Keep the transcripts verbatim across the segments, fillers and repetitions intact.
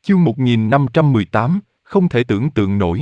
Chương một nghìn năm trăm mười tám, không thể tưởng tượng nổi.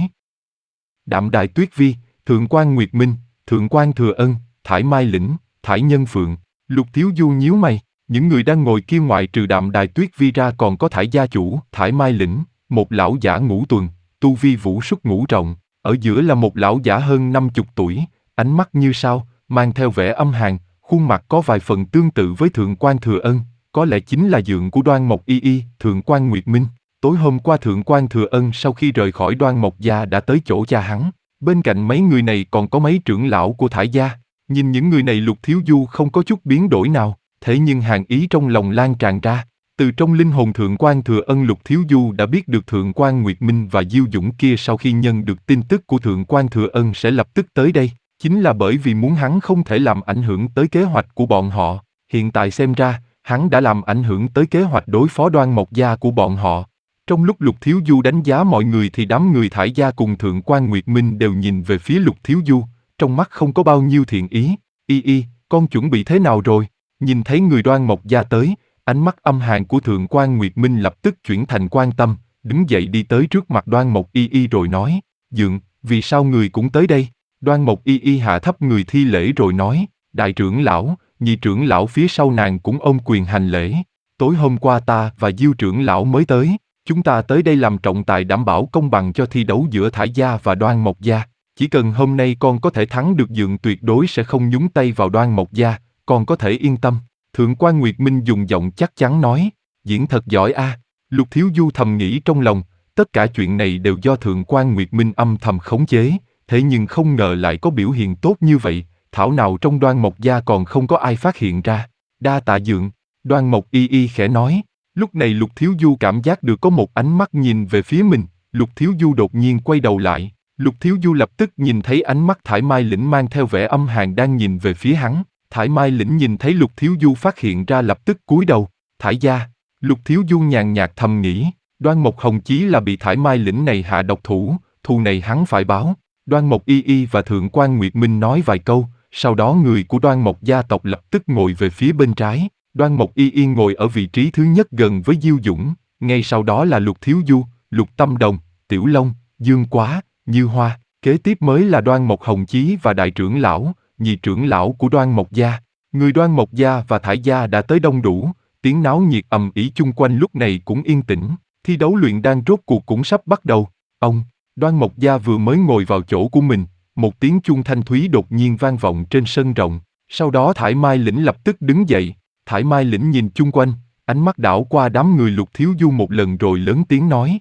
Đạm Đài Tuyết Vi, Thượng quan Nguyệt Minh, Thượng quan Thừa Ân, Thải Mai Lĩnh, Thải Nhân Phượng. Lục Thiếu Du nhíu mày, những người đang ngồi kia ngoại trừ Đạm Đài Tuyết Vi ra còn có Thải gia chủ, Thải Mai Lĩnh, một lão giả ngũ tuần, tu vi vũ xuất ngũ trọng, ở giữa là một lão giả hơn năm chục tuổi, ánh mắt như sao, mang theo vẻ âm hàn, khuôn mặt có vài phần tương tự với Thượng quan Thừa Ân, có lẽ chính là dượng của Đoan Mộc Y Y, Thượng quan Nguyệt Minh. Tối hôm qua Thượng quan Thừa Ân sau khi rời khỏi Đoan Mộc gia đã tới chỗ cha hắn, bên cạnh mấy người này còn có mấy trưởng lão của Thải gia. Nhìn những người này Lục Thiếu Du không có chút biến đổi nào, thế nhưng hàn ý trong lòng lan tràn ra. Từ trong linh hồn Thượng quan Thừa Ân Lục Thiếu Du đã biết được Thượng quan Nguyệt Minh và Diêu Dũng kia sau khi nhận được tin tức của Thượng quan Thừa Ân sẽ lập tức tới đây, chính là bởi vì muốn hắn không thể làm ảnh hưởng tới kế hoạch của bọn họ. Hiện tại xem ra, hắn đã làm ảnh hưởng tới kế hoạch đối phó Đoan Mộc gia của bọn họ. Trong lúc Lục Thiếu Du đánh giá mọi người thì đám người Thải gia cùng Thượng quan Nguyệt Minh đều nhìn về phía Lục Thiếu Du, trong mắt không có bao nhiêu thiện ý. Y Y, con chuẩn bị thế nào rồi? Nhìn thấy người Đoan Mộc gia tới, ánh mắt âm hàn của Thượng quan Nguyệt Minh lập tức chuyển thành quan tâm, đứng dậy đi tới trước mặt Đoan Mộc Y Y rồi nói, dượng, vì sao người cũng tới đây? Đoan Mộc Y Y hạ thấp người thi lễ rồi nói, đại trưởng lão, nhị trưởng lão phía sau nàng cũng ôm quyền hành lễ. Tối hôm qua ta và Diêu trưởng lão mới tới, chúng ta tới đây làm trọng tài đảm bảo công bằng cho thi đấu giữa Thải gia và Đoan Mộc gia. Chỉ cần hôm nay con có thể thắng được dượng tuyệt đối sẽ không nhúng tay vào Đoan Mộc gia, con có thể yên tâm. Thượng quan Nguyệt Minh dùng giọng chắc chắn nói, diễn thật giỏi a. À. Lục Thiếu Du thầm nghĩ trong lòng, tất cả chuyện này đều do Thượng quan Nguyệt Minh âm thầm khống chế, thế nhưng không ngờ lại có biểu hiện tốt như vậy, thảo nào trong Đoan Mộc gia còn không có ai phát hiện ra. Đa tạ dượng, Đoan Mộc Y Y khẽ nói. Lúc này Lục Thiếu Du cảm giác được có một ánh mắt nhìn về phía mình, Lục Thiếu Du đột nhiên quay đầu lại. Lục Thiếu Du lập tức nhìn thấy ánh mắt Thải Mai Lĩnh mang theo vẻ âm hàn đang nhìn về phía hắn. Thải Mai Lĩnh nhìn thấy Lục Thiếu Du phát hiện ra lập tức cúi đầu. Thải gia. Lục Thiếu Du nhàn nhạt thầm nghĩ, Đoan Mộc Hồng Chí là bị Thải Mai Lĩnh này hạ độc thủ, thù này hắn phải báo. Đoan Mộc Y Y và Thượng quan Nguyệt Minh nói vài câu, sau đó người của Đoan Mộc gia tộc lập tức ngồi về phía bên trái. Đoan Mộc Y Y ngồi ở vị trí thứ nhất gần với Diêu Dũng, ngay sau đó là Lục Thiếu Du, Lục Tâm Đồng, Tiểu Long, Dương Quá, Như Hoa, kế tiếp mới là Đoan Mộc Hồng Chí và đại trưởng lão, nhị trưởng lão của Đoan Mộc gia. Người Đoan Mộc gia và Thải gia đã tới đông đủ, tiếng náo nhiệt ầm ĩ chung quanh lúc này cũng yên tĩnh, thi đấu luyện đan rốt cuộc cũng sắp bắt đầu. Ông, Đoan Mộc gia vừa mới ngồi vào chỗ của mình, một tiếng chuông thanh thúy đột nhiên vang vọng trên sân rộng, sau đó Thải Mai Lĩnh lập tức đứng dậy. Thải Mai Lĩnh nhìn chung quanh, ánh mắt đảo qua đám người Lục Thiếu Du một lần rồi lớn tiếng nói.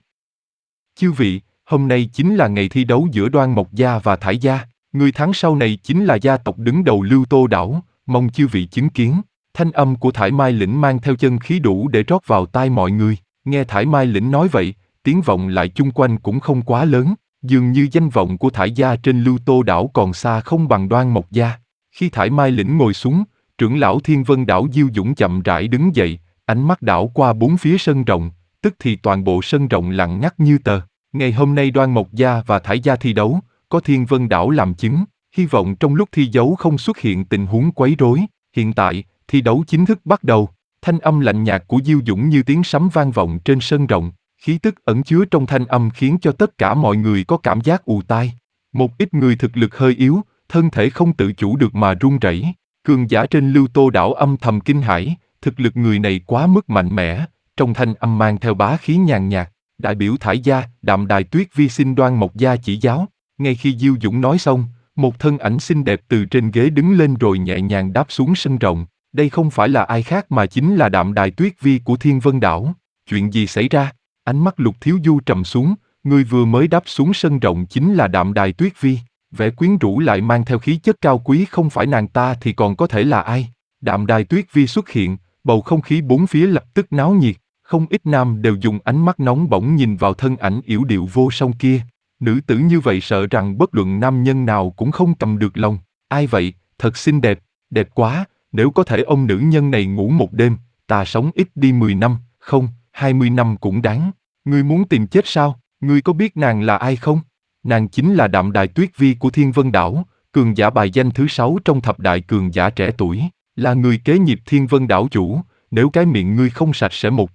Chư vị, hôm nay chính là ngày thi đấu giữa Đoan Mộc gia và Thải gia, người thắng sau này chính là gia tộc đứng đầu Lưu Tô đảo, mong chư vị chứng kiến. Thanh âm của Thải Mai Lĩnh mang theo chân khí đủ để rót vào tai mọi người, nghe Thải Mai Lĩnh nói vậy, tiếng vọng lại chung quanh cũng không quá lớn, dường như danh vọng của Thải gia trên Lưu Tô đảo còn xa không bằng Đoan Mộc gia. Khi Thải Mai Lĩnh ngồi xuống, trưởng lão Thiên Vân đảo Diêu Dũng chậm rãi đứng dậy, ánh mắt đảo qua bốn phía sân rộng, tức thì toàn bộ sân rộng lặng ngắt như tờ. Ngày hôm nay Đoan Mộc gia và Thải gia thi đấu, có Thiên Vân đảo làm chứng, hy vọng trong lúc thi đấu không xuất hiện tình huống quấy rối. Hiện tại, thi đấu chính thức bắt đầu, thanh âm lạnh nhạt của Diêu Dũng như tiếng sấm vang vọng trên sân rộng, khí tức ẩn chứa trong thanh âm khiến cho tất cả mọi người có cảm giác ù tai. Một ít người thực lực hơi yếu, thân thể không tự chủ được mà run rẩy. Cường giả trên Lưu Tô đảo âm thầm kinh hãi, thực lực người này quá mức mạnh mẽ, trong thanh âm mang theo bá khí nhàn nhạt, đại biểu Thải gia, Đạm Đài Tuyết Vi xin Đoan Mộc gia chỉ giáo. Ngay khi Diêu Dũng nói xong, một thân ảnh xinh đẹp từ trên ghế đứng lên rồi nhẹ nhàng đáp xuống sân rộng, đây không phải là ai khác mà chính là Đạm Đài Tuyết Vi của Thiên Vân đảo. Chuyện gì xảy ra? Ánh mắt Lục Thiếu Du trầm xuống, người vừa mới đáp xuống sân rộng chính là Đạm Đài Tuyết Vi. Vẻ quyến rũ lại mang theo khí chất cao quý, không phải nàng ta thì còn có thể là ai? Đạm Đài Tuyết Vi xuất hiện, bầu không khí bốn phía lập tức náo nhiệt, không ít nam đều dùng ánh mắt nóng bỏng nhìn vào thân ảnh yểu điệu vô song kia. Nữ tử như vậy sợ rằng bất luận nam nhân nào cũng không cầm được lòng. Ai vậy? Thật xinh đẹp, đẹp quá, nếu có thể ôm nữ nhân này ngủ một đêm, ta sống ít đi mười năm, không, hai mươi năm cũng đáng. Ngươi muốn tìm chết sao? Ngươi có biết nàng là ai không? Nàng chính là Đạm Đài Tuyết Vi của Thiên Vân đảo, cường giả bài danh thứ sáu trong thập đại cường giả trẻ tuổi, là người kế nghiệp Thiên Vân đảo chủ. Nếu cái miệng ngươi không sạch sẽ một chút,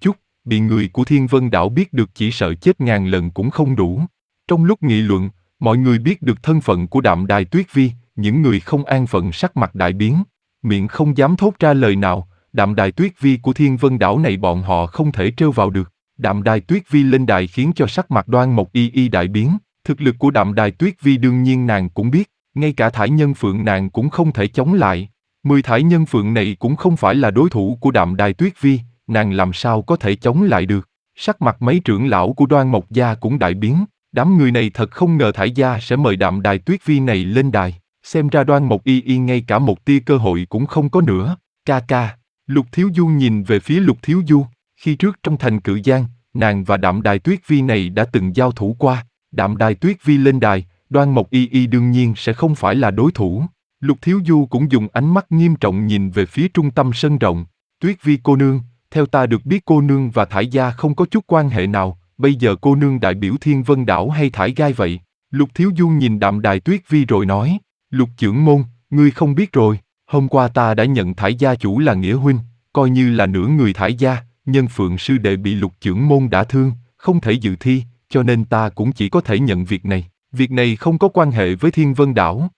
bị người của Thiên Vân Đảo biết được chỉ sợ chết ngàn lần cũng không đủ. Trong lúc nghị luận, mọi người biết được thân phận của Đạm Đài Tuyết Vi, những người không an phận sắc mặt đại biến, miệng không dám thốt ra lời nào. Đạm Đài Tuyết Vi của Thiên Vân Đảo này bọn họ không thể trêu vào được. Đạm Đài Tuyết Vi lên đài khiến cho sắc mặt Đoan Mộc Y Y đại biến. Thực lực của Đạm Đài Tuyết Vi đương nhiên nàng cũng biết, ngay cả Thải Nhân Phượng nàng cũng không thể chống lại. Mười Thải Nhân Phượng này cũng không phải là đối thủ của Đạm Đài Tuyết Vi, nàng làm sao có thể chống lại được. Sắc mặt mấy trưởng lão của Đoan Mộc gia cũng đại biến, đám người này thật không ngờ Thải gia sẽ mời Đạm Đài Tuyết Vi này lên đài. Xem ra Đoan Mộc Y Y ngay cả một tia cơ hội cũng không có nữa. Ca ca. Lục Thiếu Du nhìn về phía Lục Thiếu Du, khi trước trong thành Cự Giang, nàng và Đạm Đài Tuyết Vi này đã từng giao thủ qua. Đạm Đài Tuyết Vi lên đài, Đoan Mộc Y Y đương nhiên sẽ không phải là đối thủ. Lục Thiếu Du cũng dùng ánh mắt nghiêm trọng nhìn về phía trung tâm sân rộng. Tuyết Vi cô nương, theo ta được biết cô nương và Thải gia không có chút quan hệ nào, bây giờ cô nương đại biểu Thiên Vân Đảo hay Thải gai vậy? Lục Thiếu Du nhìn Đạm Đài Tuyết Vi rồi nói, Lục trưởng môn, ngươi không biết rồi, hôm qua ta đã nhận Thải gia chủ là nghĩa huynh, coi như là nửa người Thải gia, Nhân Phượng sư đệ bị Lục trưởng môn đả thương, không thể dự thi, cho nên ta cũng chỉ có thể nhận việc này. Việc này không có quan hệ với Thiên Vân Đảo.